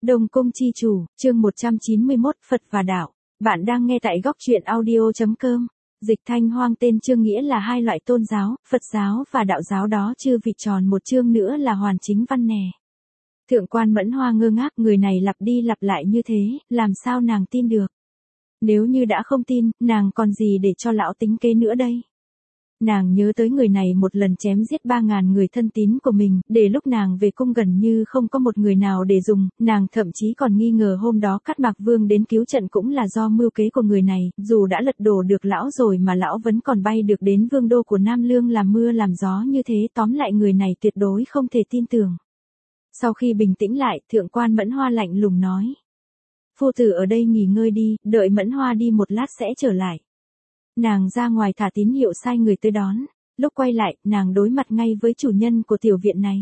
Đông Cung Chi Chủ, chương 191, Phật và Đạo. Bạn đang nghe tại góc truyện audio.com. Dịch Thanh Hoang tên chương nghĩa là hai loại tôn giáo, Phật giáo và Đạo giáo đó chư vị tròn một chương nữa là hoàn chính văn nè. Thượng quan Mẫn Hoa ngơ ngác, người này lặp đi lặp lại như thế, làm sao nàng tin được? Nếu như đã không tin, nàng còn gì để cho lão tính kế nữa đây? Nàng nhớ tới người này một lần chém giết 3.000 người thân tín của mình, để lúc nàng về cung gần như không có một người nào để dùng, nàng thậm chí còn nghi ngờ hôm đó Cát Mạc Vương đến cứu trận cũng là do mưu kế của người này, dù đã lật đổ được lão rồi mà lão vẫn còn bay được đến vương đô của Nam Lương làm mưa làm gió như thế, tóm lại người này tuyệt đối không thể tin tưởng. Sau khi bình tĩnh lại, Thượng quan Mẫn Hoa lạnh lùng nói. Phu tử ở đây nghỉ ngơi đi, đợi Mẫn Hoa đi một lát sẽ trở lại. Nàng ra ngoài thả tín hiệu sai người tới đón, lúc quay lại, nàng đối mặt ngay với chủ nhân của tiểu viện này.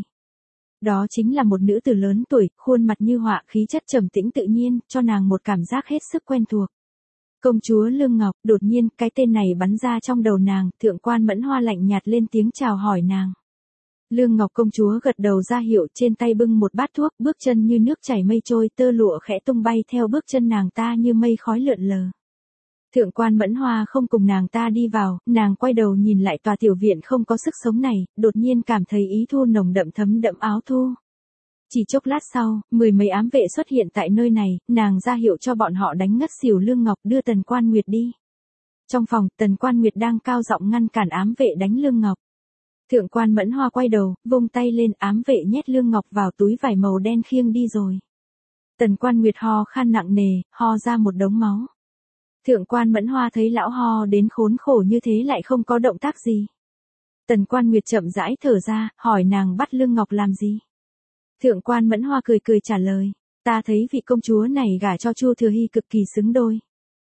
Đó chính là một nữ tử lớn tuổi, khuôn mặt như họa, khí chất trầm tĩnh tự nhiên, cho nàng một cảm giác hết sức quen thuộc. Công chúa Lương Ngọc, đột nhiên, cái tên này bắn ra trong đầu nàng, Thượng quan Mẫn Hoa lạnh nhạt lên tiếng chào hỏi nàng. Lương Ngọc công chúa gật đầu ra hiệu, trên tay bưng một bát thuốc, bước chân như nước chảy mây trôi, tơ lụa khẽ tung bay theo bước chân nàng ta như mây khói lượn lờ. Thượng quan Mẫn Hoa không cùng nàng ta đi vào, nàng quay đầu nhìn lại tòa tiểu viện không có sức sống này, đột nhiên cảm thấy ý thu nồng đậm thấm đẫm áo thu. Chỉ chốc lát sau, 10 mấy ám vệ xuất hiện tại nơi này, nàng ra hiệu cho bọn họ đánh ngất xỉu Lương Ngọc, đưa Tần Quan Nguyệt đi. Trong phòng, Tần Quan Nguyệt đang cao giọng ngăn cản ám vệ đánh Lương Ngọc. Thượng quan Mẫn Hoa quay đầu, vung tay lên, ám vệ nhét Lương Ngọc vào túi vải màu đen khiêng đi rồi. Tần Quan Nguyệt ho khan nặng nề, ho ra một đống máu. Thượng quan Mẫn Hoa thấy lão ho đến khốn khổ như thế lại không có động tác gì. Tần Quan Nguyệt chậm rãi thở ra, hỏi nàng bắt Lương Ngọc làm gì. Thượng quan Mẫn Hoa cười cười trả lời, ta thấy vị công chúa này gả cho Chu Thừa Hy cực kỳ xứng đôi.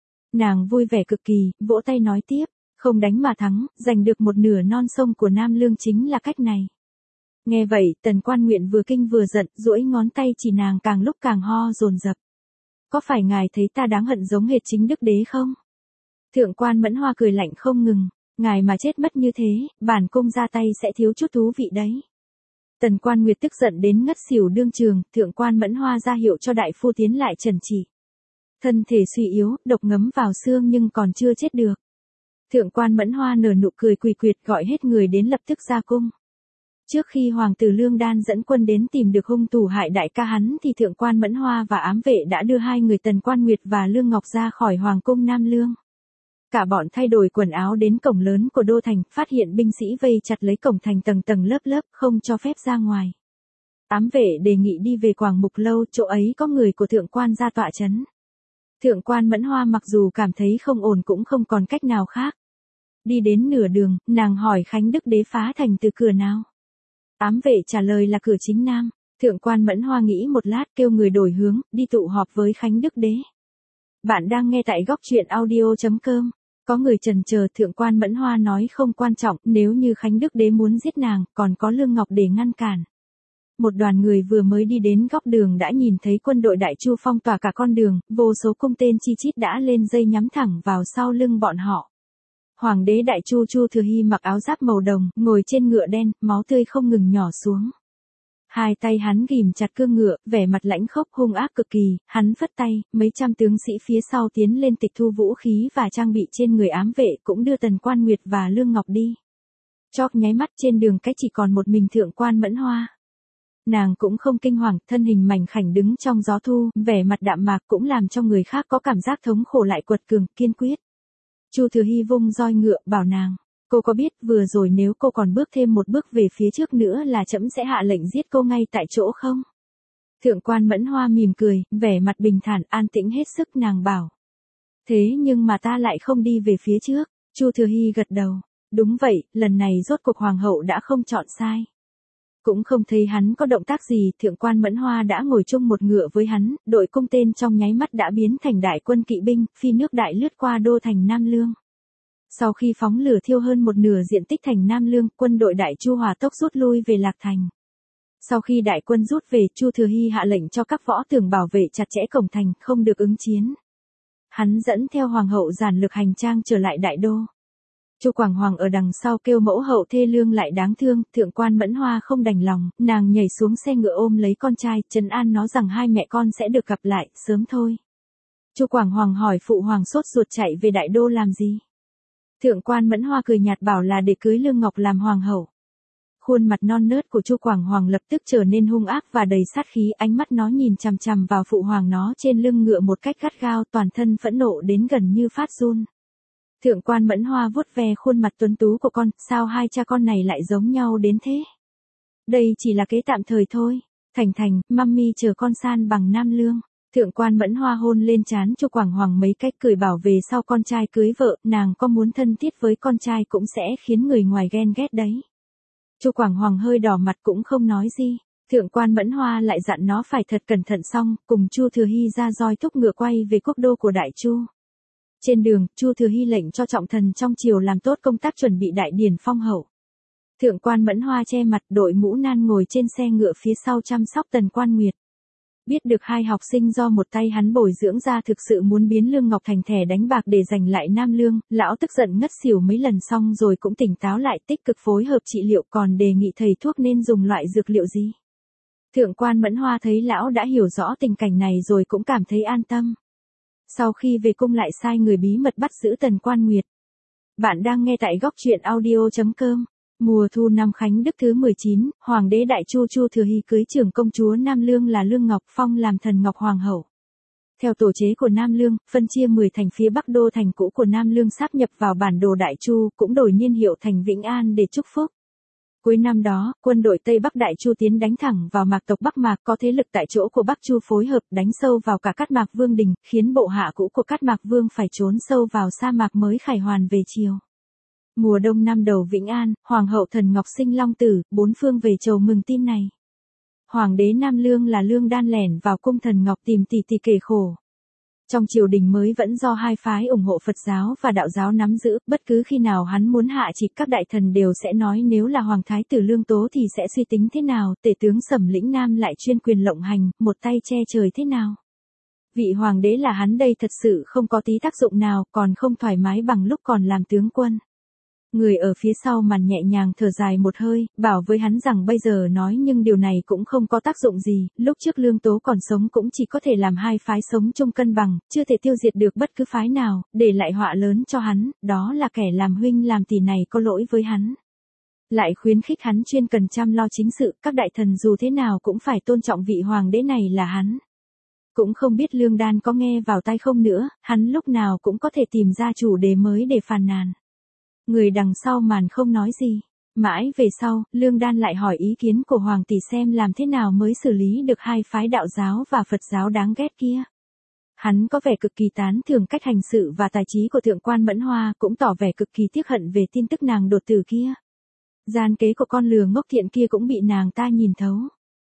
Nàng vui vẻ cực kỳ, vỗ tay nói tiếp, không đánh mà thắng, giành được một nửa non sông của Nam Lương chính là cách này. Nghe vậy, Tần Quan Nguyện vừa kinh vừa giận, duỗi ngón tay chỉ nàng, càng lúc càng ho dồn dập. Có phải ngài thấy ta đáng hận giống hệt chính đức đế không? Thượng quan Mẫn Hoa cười lạnh không ngừng, ngài mà chết mất như thế, bản cung ra tay sẽ thiếu chút thú vị đấy. Tần Quan Nguyệt tức giận đến ngất xỉu đương trường, Thượng quan Mẫn Hoa ra hiệu cho đại phu tiến lại trần trị. Thân thể suy yếu, độc ngấm vào xương nhưng còn chưa chết được. Thượng quan Mẫn Hoa nở nụ cười quỳ quyệt gọi hết người đến lập tức ra cung. Trước khi hoàng tử Lương Đan dẫn quân đến tìm được hung thủ hại đại ca hắn thì Thượng quan Mẫn Hoa và ám vệ đã đưa hai người Tần Quan Nguyệt và Lương Ngọc ra khỏi hoàng cung Nam Lương. Cả bọn thay đổi quần áo đến cổng lớn của đô thành, phát hiện binh sĩ vây chặt lấy cổng thành tầng tầng lớp lớp, không cho phép ra ngoài. Ám vệ đề nghị đi về Quảng Mục Lâu, chỗ ấy có người của thượng quan gia tọa chấn. Thượng quan Mẫn Hoa mặc dù cảm thấy không ổn cũng không còn cách nào khác. Đi đến nửa đường, nàng hỏi Khánh Đức đế phá thành từ cửa nào. Ám vệ trả lời là cửa chính nam. Thượng quan Mẫn Hoa nghĩ một lát, kêu người đổi hướng, đi tụ họp với Khánh Đức đế. Bạn đang nghe tại góc truyện audio.com. Có người chần chờ, Thượng quan Mẫn Hoa nói không quan trọng, nếu như Khánh Đức đế muốn giết nàng, còn có Lương Ngọc để ngăn cản. Một đoàn người vừa mới đi đến góc đường đã nhìn thấy quân đội Đại Chu phong tỏa cả con đường, vô số cung tên chi chít đã lên dây nhắm thẳng vào sau lưng bọn họ. Hoàng đế Đại Chu Chu Thừa Hy mặc áo giáp màu đồng, ngồi trên ngựa đen, máu tươi không ngừng nhỏ xuống. Hai tay hắn ghìm chặt cương ngựa, vẻ mặt lãnh khốc hung ác cực kỳ, hắn phất tay, mấy trăm tướng sĩ phía sau tiến lên tịch thu vũ khí và trang bị trên người ám vệ, cũng đưa Tần Quan Nguyệt và Lương Ngọc đi. Chóp nháy mắt trên đường cách chỉ còn một mình Thượng quan Mẫn Hoa. Nàng cũng không kinh hoàng, thân hình mảnh khảnh đứng trong gió thu, vẻ mặt đạm mạc cũng làm cho người khác có cảm giác thống khổ lại quật cường, kiên quyết. Chu Thừa Hy vung roi ngựa, bảo nàng, cô có biết vừa rồi nếu cô còn bước thêm một bước về phía trước nữa là trẫm sẽ hạ lệnh giết cô ngay tại chỗ không? Thượng quan Mẫn Hoa mỉm cười, vẻ mặt bình thản, an tĩnh hết sức, nàng bảo. Thế nhưng mà ta lại không đi về phía trước. Chu Thừa Hy gật đầu, đúng vậy, lần này rốt cuộc hoàng hậu đã không chọn sai. Cũng không thấy hắn có động tác gì, Thượng quan Mẫn Hoa đã ngồi chung một ngựa với hắn, đội cung tên trong nháy mắt đã biến thành đại quân kỵ binh, phi nước đại lướt qua đô thành Nam Lương. Sau khi phóng lửa thiêu hơn một nửa diện tích thành Nam Lương, quân đội Đại Chu hỏa tốc rút lui về Lạc Thành. Sau khi đại quân rút về, Chu Thừa Hy hạ lệnh cho các võ tường bảo vệ chặt chẽ cổng thành, không được ứng chiến. Hắn dẫn theo hoàng hậu giản lược hành trang trở lại đại đô. Chu Quảng Hoàng ở đằng sau kêu mẫu hậu thê lương lại đáng thương, Thượng quan Mẫn Hoa không đành lòng, nàng nhảy xuống xe ngựa ôm lấy con trai, trấn an nó rằng hai mẹ con sẽ được gặp lại, sớm thôi. Chu Quảng Hoàng hỏi phụ hoàng sốt ruột chạy về đại đô làm gì? Thượng quan Mẫn Hoa cười nhạt bảo là để cưới Lương Ngọc làm hoàng hậu. Khuôn mặt non nớt của Chu Quảng Hoàng lập tức trở nên hung ác và đầy sát khí, ánh mắt nó nhìn chằm chằm vào phụ hoàng nó trên lưng ngựa một cách gắt gao, toàn thân phẫn nộ đến gần như phát run. Thượng quan Mẫn Hoa vuốt ve khuôn mặt tuấn tú của con, sao hai cha con này lại giống nhau đến thế? Đây chỉ là kế tạm thời thôi. Thành Thành, mummy chờ con san bằng Nam Lương. Thượng quan Mẫn Hoa hôn lên trán Chu Quảng Hoàng mấy cách cười bảo về sau con trai cưới vợ, nàng có muốn thân thiết với con trai cũng sẽ khiến người ngoài ghen ghét đấy. Chu Quảng Hoàng hơi đỏ mặt cũng không nói gì. Thượng quan Mẫn Hoa lại dặn nó phải thật cẩn thận, xong cùng Chu Thừa Hy ra roi thúc ngựa quay về quốc đô của Đại Chu. Trên đường, Chu Thừa Hy lệnh cho trọng thần trong triều làm tốt công tác chuẩn bị đại điển phong hậu. Thượng quan Mẫn Hoa che mặt, đội mũ nan ngồi trên xe ngựa phía sau chăm sóc Tần Quan Nguyệt. Biết được hai học sinh do một tay hắn bồi dưỡng ra thực sự muốn biến Lương Ngọc thành thẻ đánh bạc để giành lại Nam Lương, lão tức giận ngất xỉu mấy lần, xong rồi cũng tỉnh táo lại, tích cực phối hợp trị liệu, còn đề nghị thầy thuốc nên dùng loại dược liệu gì. Thượng quan Mẫn Hoa thấy lão đã hiểu rõ tình cảnh này rồi cũng cảm thấy an tâm. Sau khi về cung lại sai người bí mật bắt giữ Tần Quan Nguyệt. Bạn đang nghe tại góc truyện audio.com. Mùa thu năm Khánh Đức thứ 19, Hoàng đế Đại Chu Chu Thừa Hy cưới trưởng công chúa Nam Lương là Lương Ngọc, phong làm Thần Ngọc Hoàng hậu. Theo tổ chế của Nam Lương, phân chia 10 thành phía Bắc đô thành cũ của Nam Lương sáp nhập vào bản đồ Đại Chu, cũng đổi niên hiệu thành Vĩnh An để chúc phúc. Cuối năm đó, quân đội Tây Bắc Đại Chu tiến đánh thẳng vào Mạc tộc Bắc Mạc, có thế lực tại chỗ của Bắc Chu phối hợp đánh sâu vào cả Cát Mạc Vương đình, khiến bộ hạ cũ của Cát Mạc Vương phải trốn sâu vào sa mạc mới khải hoàn về triều. Mùa đông năm đầu Vĩnh An, Hoàng hậu Thần Ngọc sinh long tử, bốn phương về chầu mừng tin này. Hoàng đế Nam Lương là Lương Đan lẻn vào cung Thần Ngọc tìm tỷ tỷ kể khổ. Trong triều đình mới vẫn do hai phái ủng hộ Phật giáo và đạo giáo nắm giữ, bất cứ khi nào hắn muốn hạ chỉ các đại thần đều sẽ nói nếu là Hoàng thái tử Lương Tố thì sẽ suy tính thế nào, tể tướng Sẩm Lĩnh Nam lại chuyên quyền lộng hành, một tay che trời thế nào. Vị hoàng đế là hắn đây thật sự không có tí tác dụng nào, còn không thoải mái bằng lúc còn làm tướng quân. Người ở phía sau màn nhẹ nhàng thở dài một hơi, bảo với hắn rằng bây giờ nói nhưng điều này cũng không có tác dụng gì, lúc trước Lương Tố còn sống cũng chỉ có thể làm hai phái sống chung cân bằng, chưa thể tiêu diệt được bất cứ phái nào, để lại họa lớn cho hắn, đó là kẻ làm huynh làm tỷ này có lỗi với hắn. Lại khuyến khích hắn chuyên cần chăm lo chính sự, các đại thần dù thế nào cũng phải tôn trọng vị hoàng đế này là hắn. Cũng không biết Lương Đan có nghe vào tai không nữa, hắn lúc nào cũng có thể tìm ra chủ đề mới để phàn nàn. Người đằng sau màn không nói gì. Mãi về sau, Lương Đan lại hỏi ý kiến của Hoàng tỷ xem làm thế nào mới xử lý được hai phái đạo giáo và Phật giáo đáng ghét kia. Hắn có vẻ cực kỳ tán thưởng cách hành sự và tài trí của Thượng quan Mẫn Hoa, cũng tỏ vẻ cực kỳ tiếc hận về tin tức nàng đột tử kia. Gian kế của con lừa ngốc thiện kia cũng bị nàng ta nhìn thấu.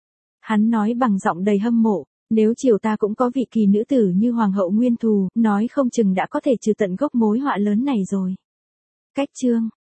Hắn nói bằng giọng đầy hâm mộ, nếu triều ta cũng có vị kỳ nữ tử như Hoàng hậu Nguyên Thù, nói không chừng đã có thể trừ tận gốc mối họa lớn này rồi. Cách chương